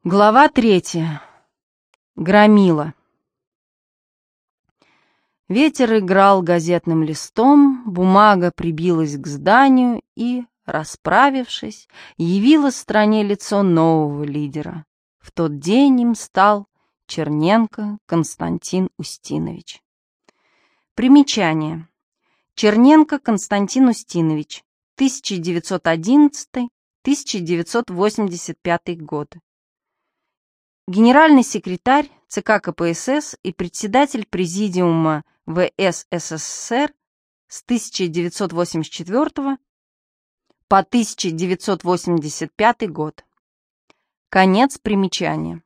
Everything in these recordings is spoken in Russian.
Глава 3. Громила. Ветер играл газетным листом, бумага прибилась к зданию и, расправившись, явила стране лицо нового лидера. В тот день им стал Черненко Константин Устинович. Примечание. Черненко Константин Устинович, 1911-1985 годы. Генеральный секретарь ЦК КПСС и председатель Президиума ВС СССР с 1984 по 1985 год. Конец примечания.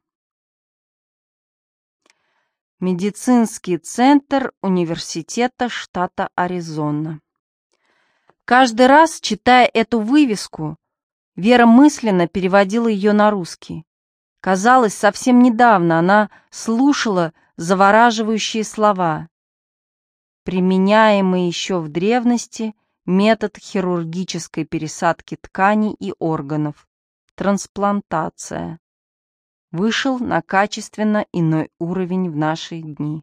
Медицинский центр университета штата Аризона. Каждый раз, читая эту вывеску, Вера мысленно переводила ее на русский. Казалось, совсем недавно она слушала завораживающие слова. Применяемый еще в древности метод хирургической пересадки тканей и органов, трансплантация, вышел на качественно иной уровень в наши дни.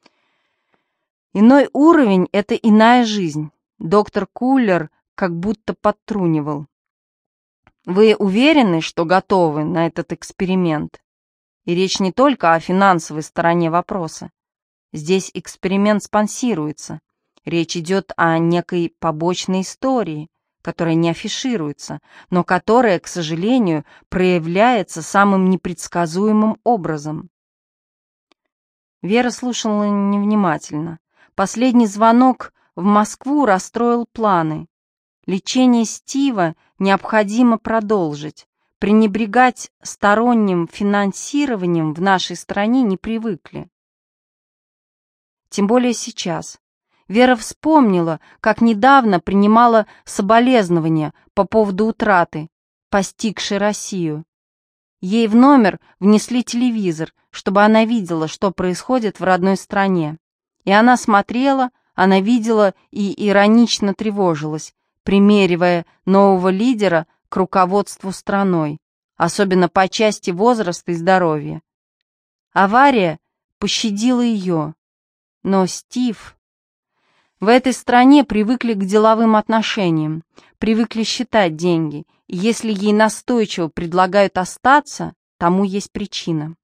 Иной уровень — это иная жизнь. Доктор Кулер как будто подтрунивал. Вы уверены, что готовы на этот эксперимент? И речь не только о финансовой стороне вопроса. Здесь эксперимент спонсируется. Речь идет о некой побочной истории, которая не афишируется, но которая, к сожалению, проявляется самым непредсказуемым образом. Вера слушала невнимательно. Последний звонок в Москву расстроил планы. Лечение Стива необходимо продолжить. Пренебрегать сторонним финансированием в нашей стране не привыкли. Тем более сейчас. Вера вспомнила, как недавно принимала соболезнования по поводу утраты, постигшей Россию. Ей в номер внесли телевизор, чтобы она видела, что происходит в родной стране. И она смотрела, она видела и иронично тревожилась, примеривая нового лидера к руководству страной, особенно по части возраста и здоровья. Авария пощадила ее, но Стив... В этой стране привыкли к деловым отношениям, привыкли считать деньги, и если ей настойчиво предлагают остаться, тому есть причина.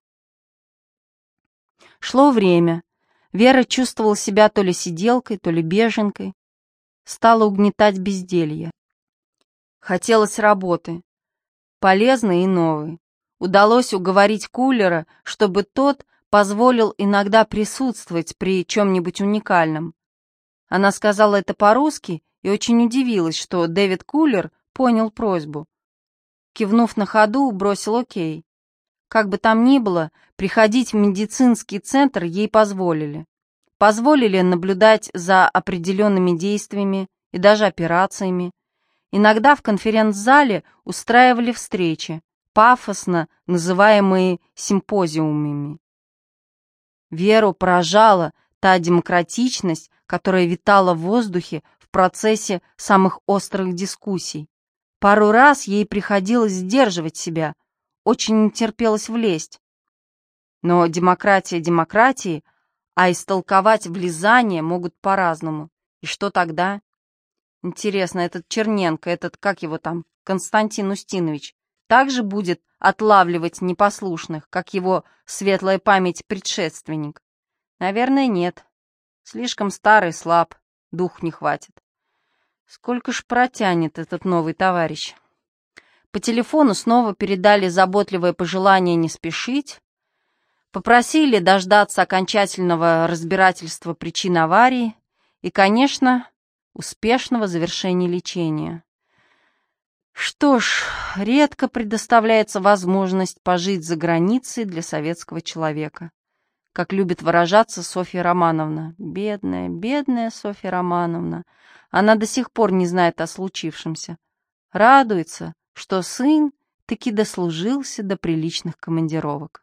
Шло время. Вера чувствовала себя то ли сиделкой, то ли беженкой. Стала угнетать безделье. Хотелось работы, полезной и новой. Удалось уговорить Кулера, чтобы тот позволил иногда присутствовать при чем-нибудь уникальном. Она сказала это по-русски и очень удивилась, что Дэвид Кулер понял просьбу. Кивнув на ходу, бросил окей. Как бы там ни было, приходить в медицинский центр ей позволили. Позволили наблюдать за определенными действиями и даже операциями. Иногда в конференц-зале устраивали встречи, пафосно называемые симпозиумами. Веру поражала та демократичность, которая витала в воздухе в процессе самых острых дискуссий. Пару раз ей приходилось сдерживать себя, очень не терпелось влезть. Но демократия демократии, а истолковать влезание могут по-разному. И что тогда? Интересно, этот Черненко, этот, как его там, Константин Устинович, также будет отлавливать непослушных, как его светлая память предшественник? Наверное, нет. Слишком старый, слаб, дух не хватит. Сколько ж протянет этот новый товарищ? По телефону снова передали заботливое пожелание не спешить, попросили дождаться окончательного разбирательства причин аварии и, конечно, успешного завершения лечения. Что ж, редко предоставляется возможность пожить за границей для советского человека. Как любит выражаться Софья Романовна. Бедная, бедная Софья Романовна. Она до сих пор не знает о случившемся. Радуется, что сын таки дослужился до приличных командировок.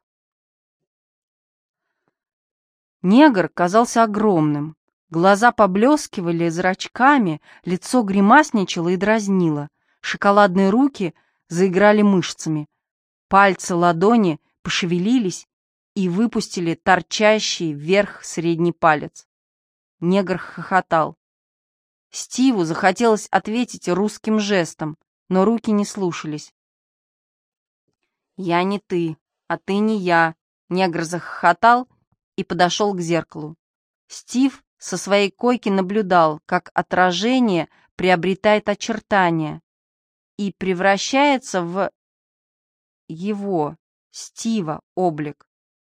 Негр казался огромным. Глаза поблескивали зрачками, лицо гримасничало и дразнило. Шоколадные руки заиграли мышцами. Пальцы ладони пошевелились и выпустили торчащий вверх средний палец. Негр хохотал. Стиву захотелось ответить русским жестом, но руки не слушались. «Я не ты, а ты не я», — негр захохотал и подошел к зеркалу. Стив со своей койки наблюдал, как отражение приобретает очертания и превращается в его, Стива, облик.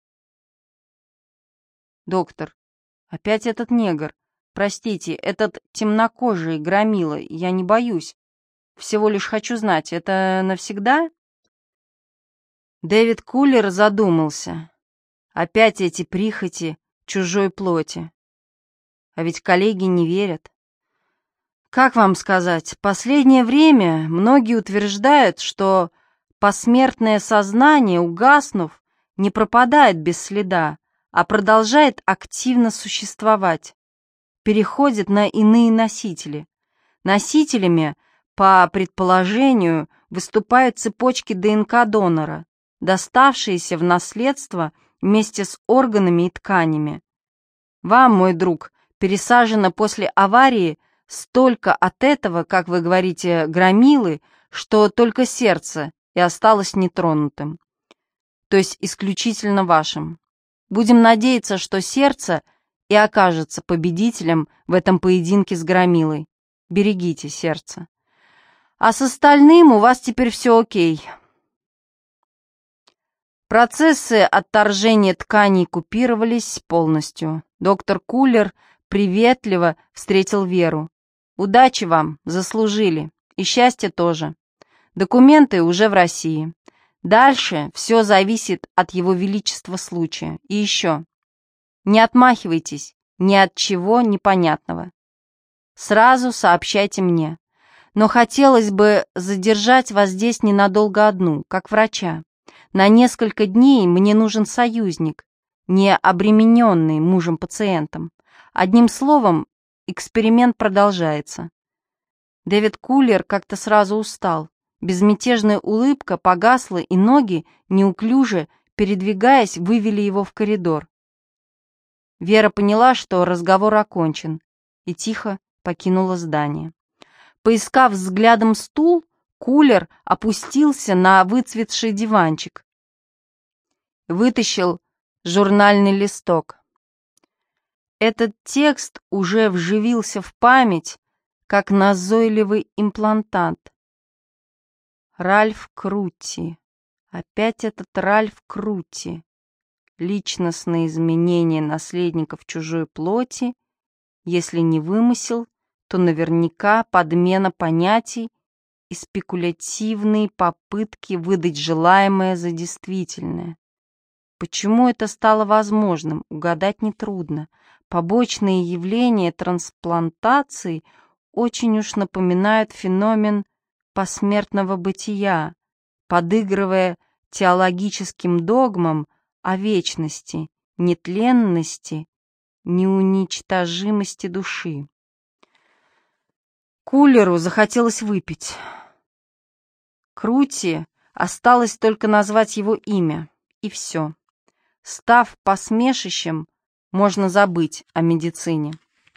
«Доктор, опять этот негр. Простите, этот темнокожий громила, я не боюсь. Всего лишь хочу знать, это навсегда?» Дэвид Кулер задумался. Опять эти прихоти чужой плоти. А ведь коллеги не верят. Как вам сказать, последнее время многие утверждают, что посмертное сознание, угаснув, не пропадает без следа, а продолжает активно существовать, переходит на иные носители. Носителями, по предположению, выступают цепочки ДНК донора, доставшиеся в наследство вместе с органами и тканями. Вам, мой друг, пересажено после аварии столько от этого, как вы говорите, громилы, что только сердце и осталось нетронутым. То есть исключительно вашим. Будем надеяться, что сердце и окажется победителем в этом поединке с громилой. Берегите сердце. А с остальным у вас теперь все окей. Процессы отторжения тканей купировались полностью. Доктор Кулер приветливо встретил Веру. «Удачи вам, заслужили. И счастья тоже. Документы уже в России. Дальше все зависит от его величества случая. И еще. Не отмахивайтесь ни от чего непонятного. Сразу сообщайте мне. Но хотелось бы задержать вас здесь ненадолго одну, как врача. На несколько дней мне нужен союзник, не обремененный мужем-пациентом. Одним словом, эксперимент продолжается». Дэвид Кулер как-то сразу устал. Безмятежная улыбка погасла, и ноги, неуклюже передвигаясь, вывели его в коридор. Вера поняла, что разговор окончен, и тихо покинула здание. Поискав взглядом стул, Кулер опустился на выцветший диванчик. Вытащил журнальный листок. Этот текст уже вживился в память, как назойливый имплантант. Ральф Крутти. Опять этот Ральф Крутти. Личностные изменения наследников чужой плоти, если не вымысел, то наверняка подмена понятий и спекулятивные попытки выдать желаемое за действительное. Почему это стало возможным, угадать нетрудно. Побочные явления трансплантации очень уж напоминают феномен посмертного бытия, подыгрывая теологическим догмам о вечности, нетленности, неуничтожимости души. Кулеру захотелось выпить. Крути осталось только назвать его имя, и все. Став посмешищем, можно забыть о медицине.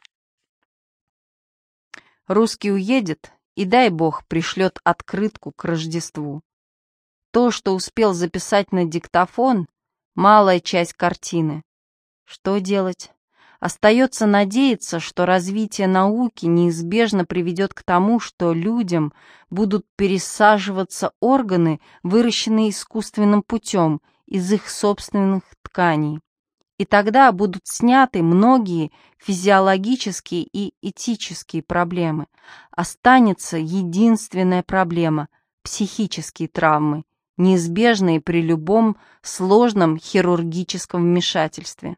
Русский уедет, и дай бог пришлет открытку к Рождеству. То, что успел записать на диктофон, малая часть картины. Что делать? Остается надеяться, что развитие науки неизбежно приведет к тому, что людям будут пересаживаться органы, выращенные искусственным путем из их собственных тканей. И тогда будут сняты многие физиологические и этические проблемы. Останется единственная проблема – психические травмы, неизбежные при любом сложном хирургическом вмешательстве.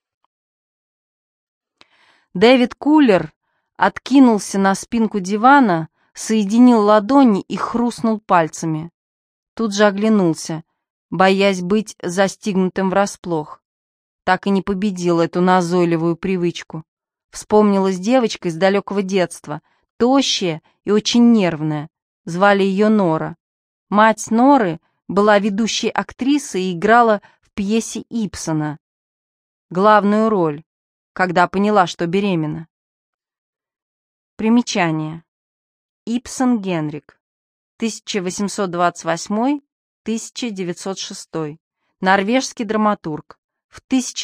Дэвид Кулер откинулся на спинку дивана, соединил ладони и хрустнул пальцами. Тут же оглянулся, боясь быть застигнутым врасплох. Так и не победил эту назойливую привычку. Вспомнилась девочка из далекого детства, тощая и очень нервная. Звали ее Нора. Мать Норы была ведущей актрисой и играла в пьесе Ибсена главную роль, когда поняла, что беременна. Примечание. Ибсен Генрик, 1828-1906, норвежский драматург. В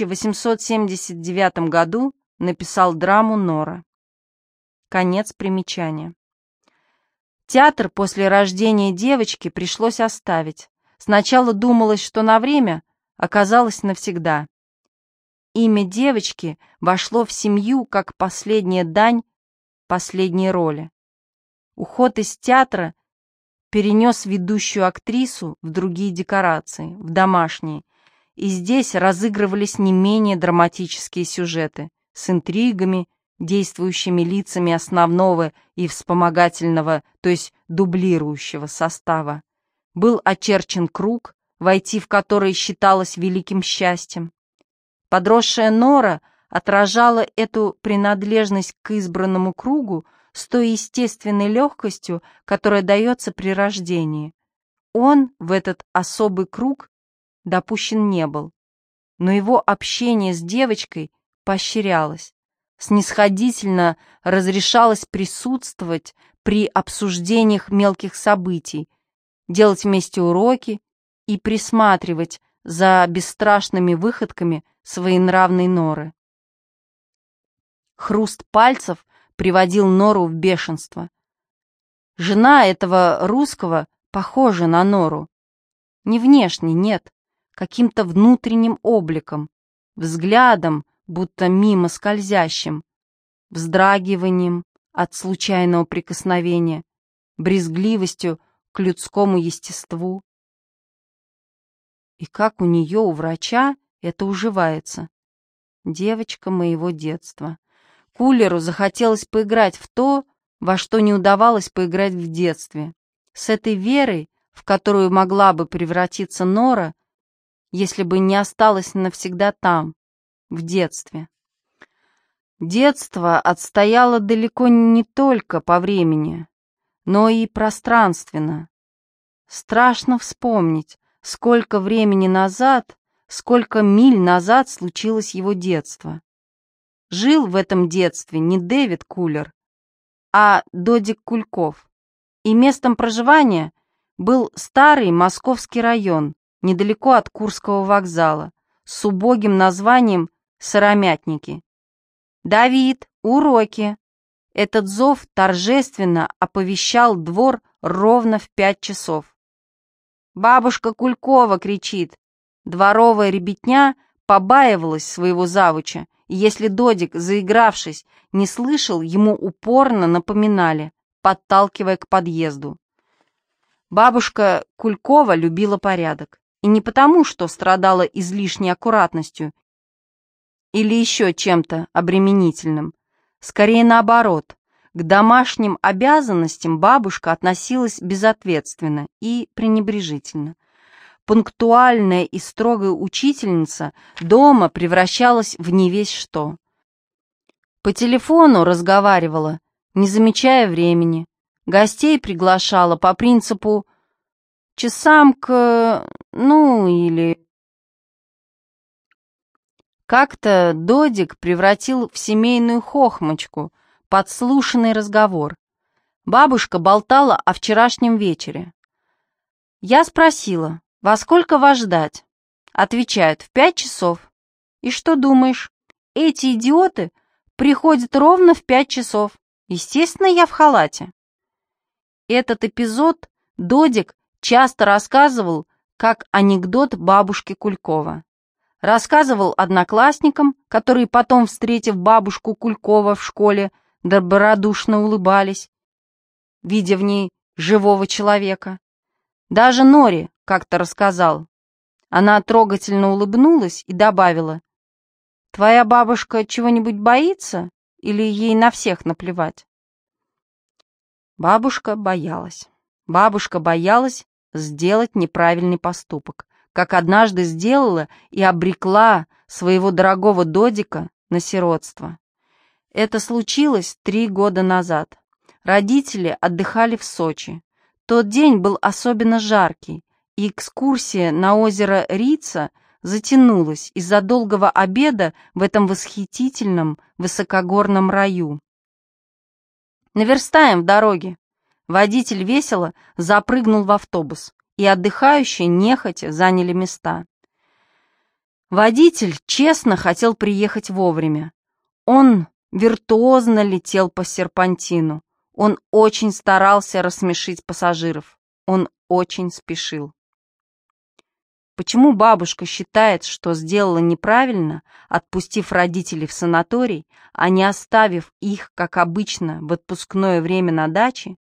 1879 году написал драму «Нора». Конец примечания. Театр после рождения девочки пришлось оставить. Сначала думалось, что на время, оказалось навсегда. Имя девочки вошло в семью как последняя дань последней роли. Уход из театра перенес ведущую актрису в другие декорации, в домашние, и здесь разыгрывались не менее драматические сюжеты с интригами, действующими лицами основного и вспомогательного, то есть дублирующего состава. Был очерчен круг, войти в который считалось великим счастьем. Подросшая Нора отражала эту принадлежность к избранному кругу с той естественной легкостью, которая дается при рождении. Он в этот особый круг допущен не был, но его общение с девочкой поощрялось, снисходительно разрешалось присутствовать при обсуждениях мелких событий, делать вместе уроки и присматривать за бесстрашными выходками своенравной Норы. Хруст пальцев приводил Нору в бешенство. Жена этого русского похожа на Нору. Не внешне, нет, каким-то внутренним обликом, взглядом, будто мимо скользящим, вздрагиванием от случайного прикосновения, брезгливостью к людскому естеству. И как у нее, у врача, это уживается. Девочка моего детства. Кулеру захотелось поиграть в то, во что не удавалось поиграть в детстве. С этой верой, в которую могла бы превратиться Нора, если бы не осталась навсегда там, в детстве. Детство отстояло далеко не только по времени, но и пространственно. Страшно вспомнить, сколько времени назад, сколько миль назад случилось его детство. Жил в этом детстве не Дэвид Кулер, а Додик Кульков, и местом проживания был старый московский район, недалеко от Курского вокзала, с убогим названием Сыромятники. «Давид, уроки!» Этот зов торжественно оповещал двор ровно в 5 часов. «Бабушка Кулькова кричит!» Дворовая ребятня побаивалась своего завуча, и если Додик, заигравшись, не слышал, ему упорно напоминали, подталкивая к подъезду. Бабушка Кулькова любила порядок, и не потому, что страдала излишней аккуратностью или еще чем-то обременительным. Скорее наоборот, к домашним обязанностям бабушка относилась безответственно и пренебрежительно. Пунктуальная и строгая учительница дома превращалась в невесть что. По телефону разговаривала, не замечая времени. Гостей приглашала по принципу «часам к... или...». Как-то Додик превратил в семейную хохмочку подслушанный разговор. Бабушка болтала о вчерашнем вечере. Я спросила: «Во сколько вас ждать?» Отвечают: «В 5 часов». И что думаешь? Эти идиоты приходят ровно в 5 часов. Естественно, я в халате. Этот эпизод Додик часто рассказывал как анекдот бабушки Кулькова. Рассказывал одноклассникам, которые потом, встретив бабушку Кулькова в школе, добродушно улыбались, видя в ней живого человека. Даже Норе как-то рассказал. Она трогательно улыбнулась и добавила: «Твоя бабушка чего-нибудь боится или ей на всех наплевать?» Бабушка боялась. Бабушка боялась сделать неправильный поступок, как однажды сделала и обрекла своего дорогого Додика на сиротство. Это случилось 3 года назад. Родители отдыхали в Сочи. Тот день был особенно жаркий, и экскурсия на озеро Рица затянулась из-за долгого обеда в этом восхитительном высокогорном раю. «Наверстаем в дороге». Водитель весело запрыгнул в автобус, и отдыхающие нехотя заняли места. Водитель честно хотел приехать вовремя. Он виртуозно летел по серпантину. Он очень старался рассмешить пассажиров. Он очень спешил. Почему бабушка считает, что сделала неправильно, отпустив родителей в санаторий, а не оставив их, как обычно, в отпускное время на даче?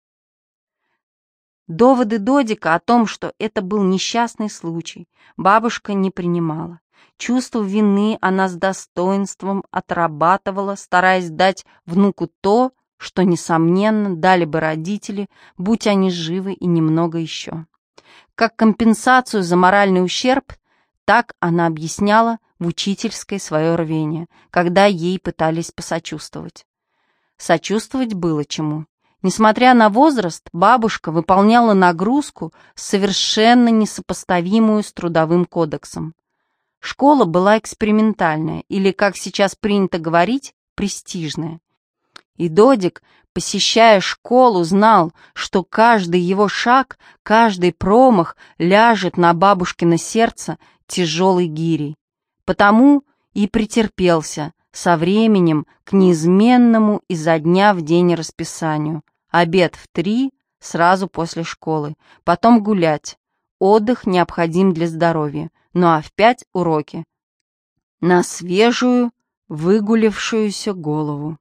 Доводы Додика о том, что это был несчастный случай, бабушка не принимала. Чувство вины она с достоинством отрабатывала, стараясь дать внуку то, что, несомненно, дали бы родители, будь они живы и немного еще. Как компенсацию за моральный ущерб, так она объясняла в учительской свое рвение, когда ей пытались посочувствовать. Сочувствовать было чему. Несмотря на возраст, бабушка выполняла нагрузку, совершенно несопоставимую с трудовым кодексом. Школа была экспериментальная, или, как сейчас принято говорить, престижная. И Додик, посещая школу, знал, что каждый его шаг, каждый промах ляжет на бабушкино сердце тяжелой гирей. Потому и претерпелся со временем к неизменному изо дня в день расписанию. Обед в 3 сразу после школы, потом гулять. Отдых необходим для здоровья, ну а в 5 уроки. На свежую, выгулявшуюся голову.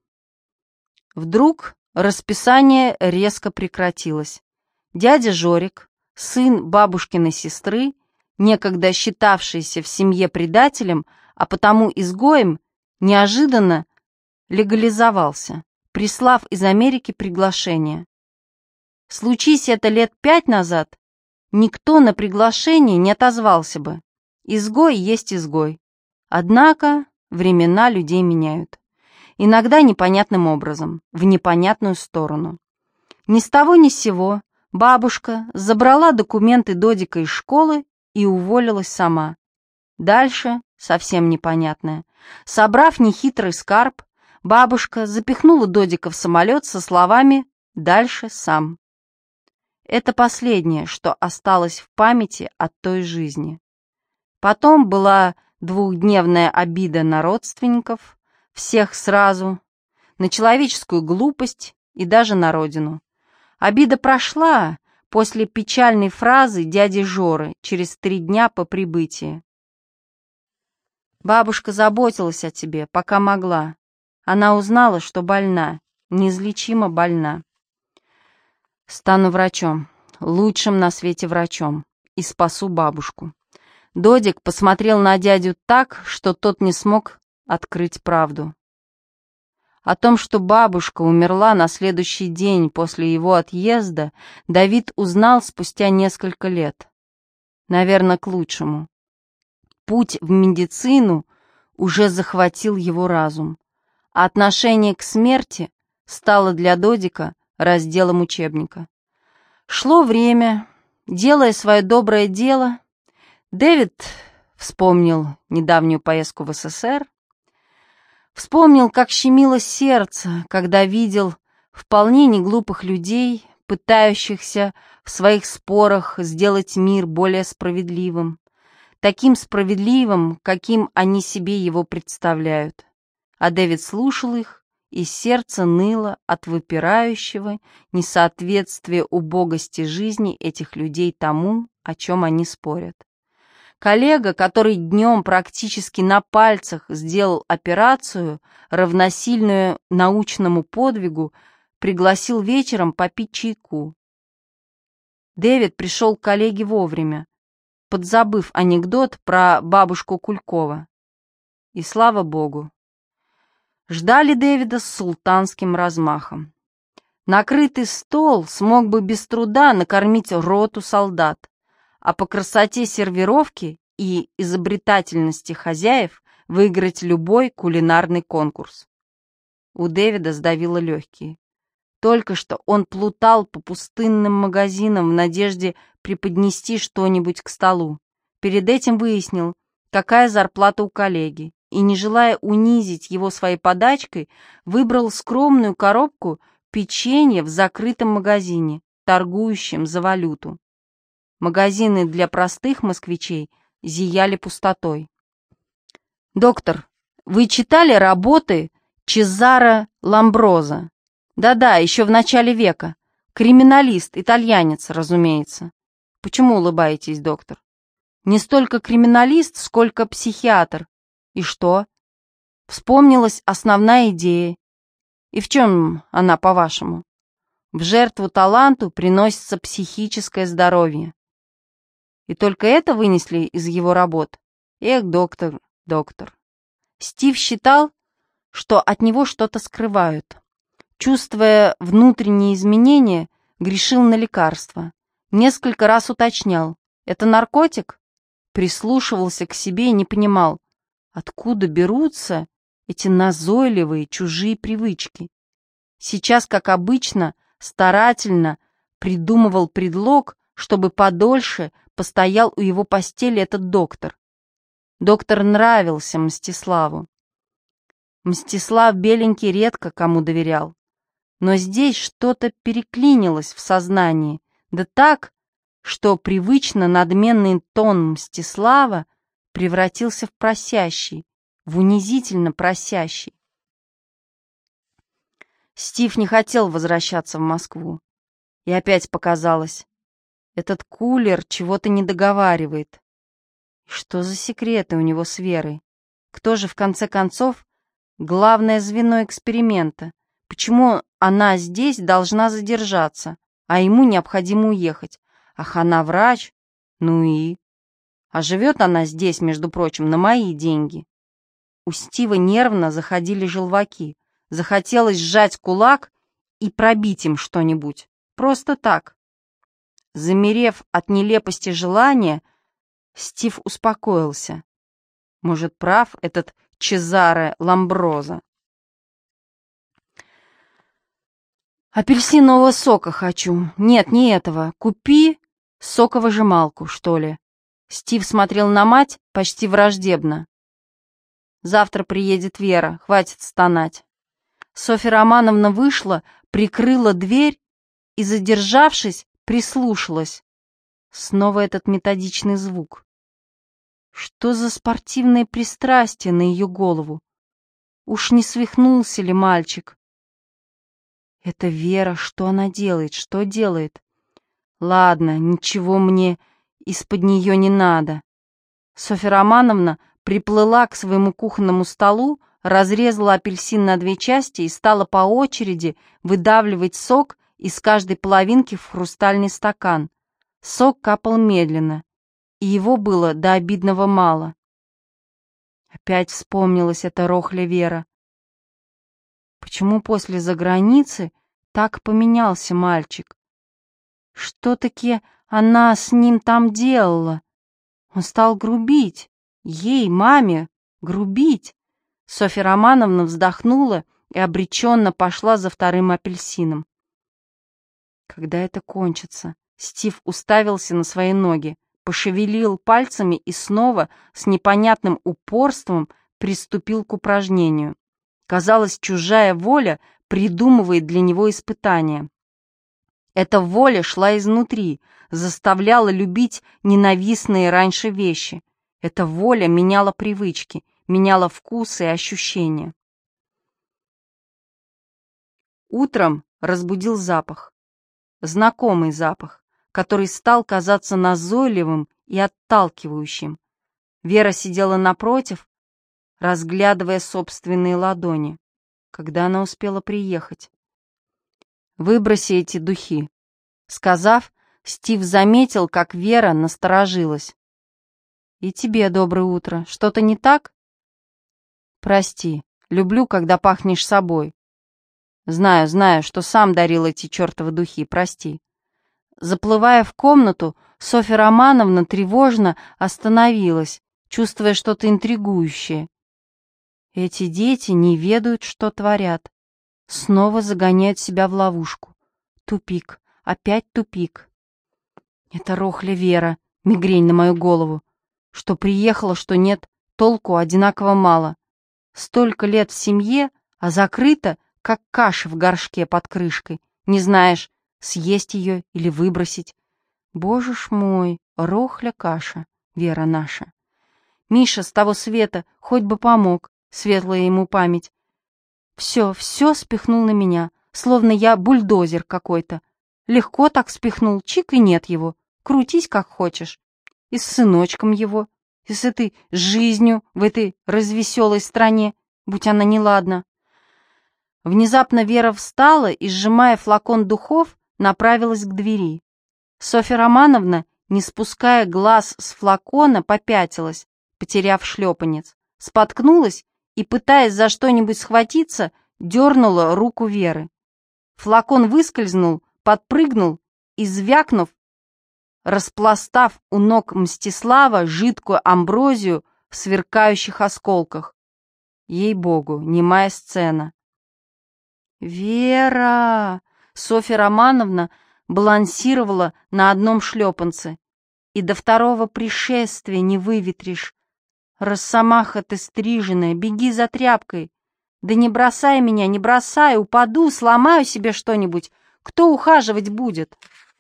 Вдруг расписание резко прекратилось. Дядя Жорик, сын бабушкиной сестры, некогда считавшийся в семье предателем, а потому изгоем, неожиданно легализовался, прислав из Америки приглашение. Случись это лет 5 назад, никто на приглашение не отозвался бы. Изгой есть изгой. Однако времена людей меняют. Иногда непонятным образом, в непонятную сторону. Ни с того ни с сего бабушка забрала документы Додика из школы и уволилась сама. Дальше совсем непонятное. Собрав нехитрый скарб, бабушка запихнула Додика в самолет со словами «дальше сам». Это последнее, что осталось в памяти от той жизни. Потом была двухдневная обида на родственников, всех сразу, на человеческую глупость и даже на родину. Обида прошла после печальной фразы дяди Жоры через 3 дня по прибытии. Бабушка заботилась о тебе, пока могла. Она узнала, что больна, неизлечимо больна. Стану врачом, лучшим на свете врачом, и спасу бабушку. Додик посмотрел на дядю так, что тот не смог открыть правду. О том, что бабушка умерла на следующий день после его отъезда, Давид узнал спустя несколько лет. Наверное, к лучшему. Путь в медицину уже захватил его разум, а отношение к смерти стало для Додика разделом учебника. Шло время, делая свое доброе дело, Дэвид вспомнил недавнюю поездку в СССР, вспомнил, как щемило сердце, когда видел вполне неглупых людей, пытающихся в своих спорах сделать мир более справедливым, таким справедливым, каким они себе его представляют. А Дэвид слушал их, и сердце ныло от выпирающего несоответствия убогости жизни этих людей тому, о чем они спорят. Коллега, который днем практически на пальцах сделал операцию, равносильную научному подвигу, пригласил вечером попить чайку. Дэвид пришел к коллеге вовремя, подзабыв анекдот про бабушку Кулькова. И слава богу. Ждали Дэвида с султанским размахом. Накрытый стол смог бы без труда накормить роту солдат, а по красоте сервировки и изобретательности хозяев выиграть любой кулинарный конкурс. У Дэвида сдавило легкие. Только что он плутал по пустынным магазинам в надежде преподнести что-нибудь к столу. Перед этим выяснил, какая зарплата у коллеги, и, не желая унизить его своей подачкой, выбрал скромную коробку печенья в закрытом магазине, торгующем за валюту. Магазины для простых москвичей зияли пустотой. «Доктор, вы читали работы Чезаро Ламброза?» «Да-да, еще в начале века. Криминалист, итальянец, разумеется». «Почему улыбаетесь, доктор?» «Не столько криминалист, сколько психиатр». «И что?» «Вспомнилась основная идея». «И в чем она, по-вашему?» «В жертву таланту приносится психическое здоровье». «И только это вынесли из его работ?» «Эх, доктор, доктор». Стив считал, что от него что-то скрывают. Чувствуя внутренние изменения, грешил на лекарства. Несколько раз уточнял: «Это наркотик?» Прислушивался к себе и не понимал, откуда берутся эти назойливые чужие привычки. Сейчас, как обычно, старательно придумывал предлог, чтобы подольше постоял у его постели этот доктор. Доктор нравился Мстиславу. Мстислав Беленький редко кому доверял. Но здесь что-то переклинилось в сознании, да так, что привычно надменный тон Мстислава превратился в просящий, в унизительно просящий. Стив не хотел возвращаться в Москву. И опять показалось, этот кулер чего-то не договаривает. Что за секреты у него с Верой? Кто же, в конце концов, главное звено эксперимента? Почему она здесь должна задержаться, а ему необходимо уехать? Ах, она врач? Ну и? А живет она здесь, между прочим, на мои деньги. У Стива нервно заходили желваки. Захотелось сжать кулак и пробить им что-нибудь. Просто так. Замерев от нелепости желания, Стив успокоился. Может, прав этот Чезаро Ламброза. «Апельсинового сока хочу. Нет, не этого. Купи соковыжималку, что ли». Стив смотрел на мать почти враждебно. «Завтра приедет Вера, хватит стонать». Софья Романовна вышла, прикрыла дверь и, задержавшись, прислушалась. Снова этот методичный звук. Что за спортивное пристрастие на ее голову? Уж не свихнулся ли мальчик? Это Вера, что она делает, что делает? Ладно, ничего мне из-под нее не надо. Софья Романовна приплыла к своему кухонному столу, разрезала апельсин на две части и стала по очереди выдавливать сок из каждой половинки в хрустальный стакан. Сок капал медленно, и его было до обидного мало. Опять вспомнилась эта рохля Вера. Почему после заграницы так поменялся мальчик? Что-таки она с ним там делала? Он стал грубить. Ей, маме, грубить. Софья Романовна вздохнула и обреченно пошла за вторым апельсином. Когда это кончится? Стив уставился на свои ноги, пошевелил пальцами и снова с непонятным упорством приступил к упражнению. Казалось, чужая воля придумывает для него испытания. Эта воля шла изнутри, заставляла любить ненавистные раньше вещи. Эта воля меняла привычки, меняла вкусы и ощущения. Утром разбудил запах. Знакомый запах, который стал казаться назойливым и отталкивающим. Вера сидела напротив, разглядывая собственные ладони. Когда она успела приехать? «Выброси эти духи», — сказав, Стив заметил, как Вера насторожилась. «И тебе доброе утро. Что-то не так?» «Прости, люблю, когда пахнешь собой. Знаю, что сам дарил эти чертовы духи, прости». Заплывая в комнату, Софья Романовна тревожно остановилась, чувствуя что-то интригующее. Эти дети не ведают, что творят. снова загоняют себя в ловушку. Тупик, опять тупик. Это рохля Вера, мигрень на мою голову. Что приехала, что нет, толку одинаково мало. Столько лет в семье, а закрыта, как каша в горшке под крышкой. Не знаешь, съесть ее или выбросить. Боже ж мой, рохля каша, Вера наша. Миша с того света хоть бы помог, светлая ему память. Все спихнул на меня, словно я бульдозер какой-то. Легко так спихнул, чик и нет его. Крутись как хочешь. И с сыночком его, и с этой жизнью в этой развеселой стране, будь она неладна. Внезапно Вера встала и, сжимая флакон духов, направилась к двери. Софья Романовна, не спуская глаз с флакона, попятилась, потеряв шлепанец, споткнулась и, пытаясь за что-нибудь схватиться, дернула руку Веры. Флакон выскользнул, подпрыгнул и, звякнув, распластав у ног Мстислава жидкую амброзию в сверкающих осколках. Ей-богу, немая сцена. «Вера!» Софья Романовна балансировала на одном шлепанце. «И до второго пришествия не выветришь. Росомаха ты стриженная, беги за тряпкой. Да не бросай меня, не бросай, упаду, сломаю себе что-нибудь. Кто ухаживать будет?»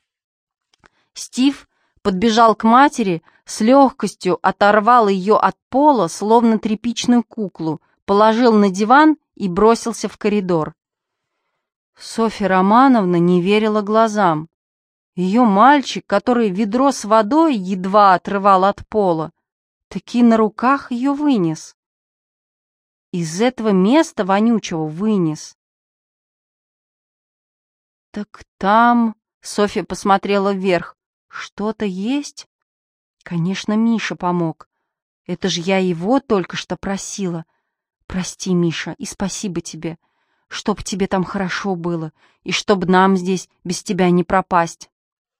Стив подбежал к матери, с легкостью оторвал ее от пола, словно тряпичную куклу, положил на диван и бросился в коридор. Софья Романовна не верила глазам. Ее мальчик, который ведро с водой едва отрывал от пола, таки на руках ее вынес. Из этого места вонючего вынес. «Так там...» — Софья посмотрела вверх. «Что-то есть?» «Конечно, Миша помог. Это ж я его только что просила. Прости, Миша, и спасибо тебе. Чтоб тебе там хорошо было, и чтоб нам здесь без тебя не пропасть».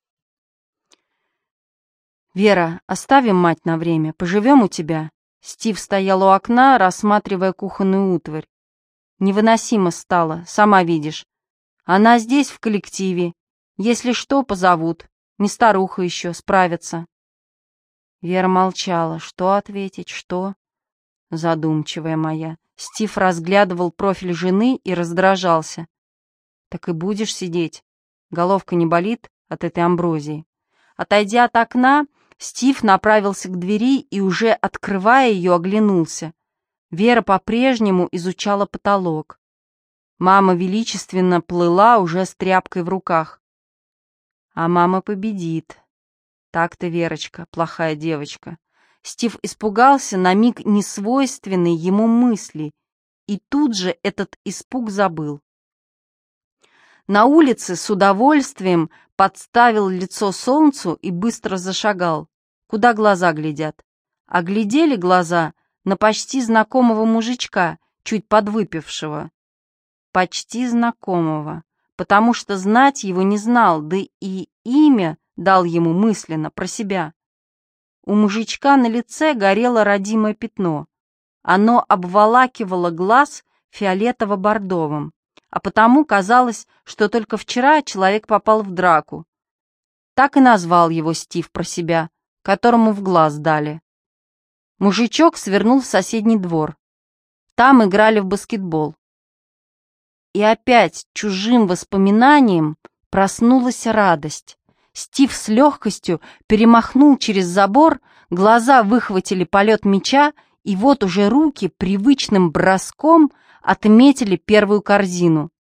«Вера, оставим мать на время, поживем у тебя». Стив стоял у окна, рассматривая кухонную утварь. «Невыносимо стало, сама видишь. Она здесь, в коллективе. Если что, позовут. Не старуха еще, справится». Вера молчала. Что ответить, что? Задумчивая моя. Стив разглядывал профиль жены и раздражался. «Так и будешь сидеть? Головка не болит от этой амброзии?» Отойдя от окна, Стив направился к двери и, уже открывая ее, оглянулся. Вера по-прежнему изучала потолок. Мама величественно плыла уже с тряпкой в руках. А мама победит. Так-то, Верочка, плохая девочка. Стив испугался на миг несвойственной ему мысли, и тут же этот испуг забыл. На улице с удовольствием подставил лицо солнцу и быстро зашагал. Куда глаза глядят? А глядели глаза на почти знакомого мужичка, чуть подвыпившего. Почти знакомого, потому что знать его не знал, да и имя дал ему мысленно, про себя. У мужичка на лице горело родимое пятно. Оно обволакивало глаз фиолетово-бордовым, а потому казалось, что только вчера человек попал в драку. Так и назвал его Стив про себя, которому в глаз дали. Мужичок свернул в соседний двор. Там играли в баскетбол. И опять чужим воспоминанием проснулась радость. Стив с легкостью перемахнул через забор, глаза выхватили полет мяча, и вот уже руки привычным броском отметили первую корзину.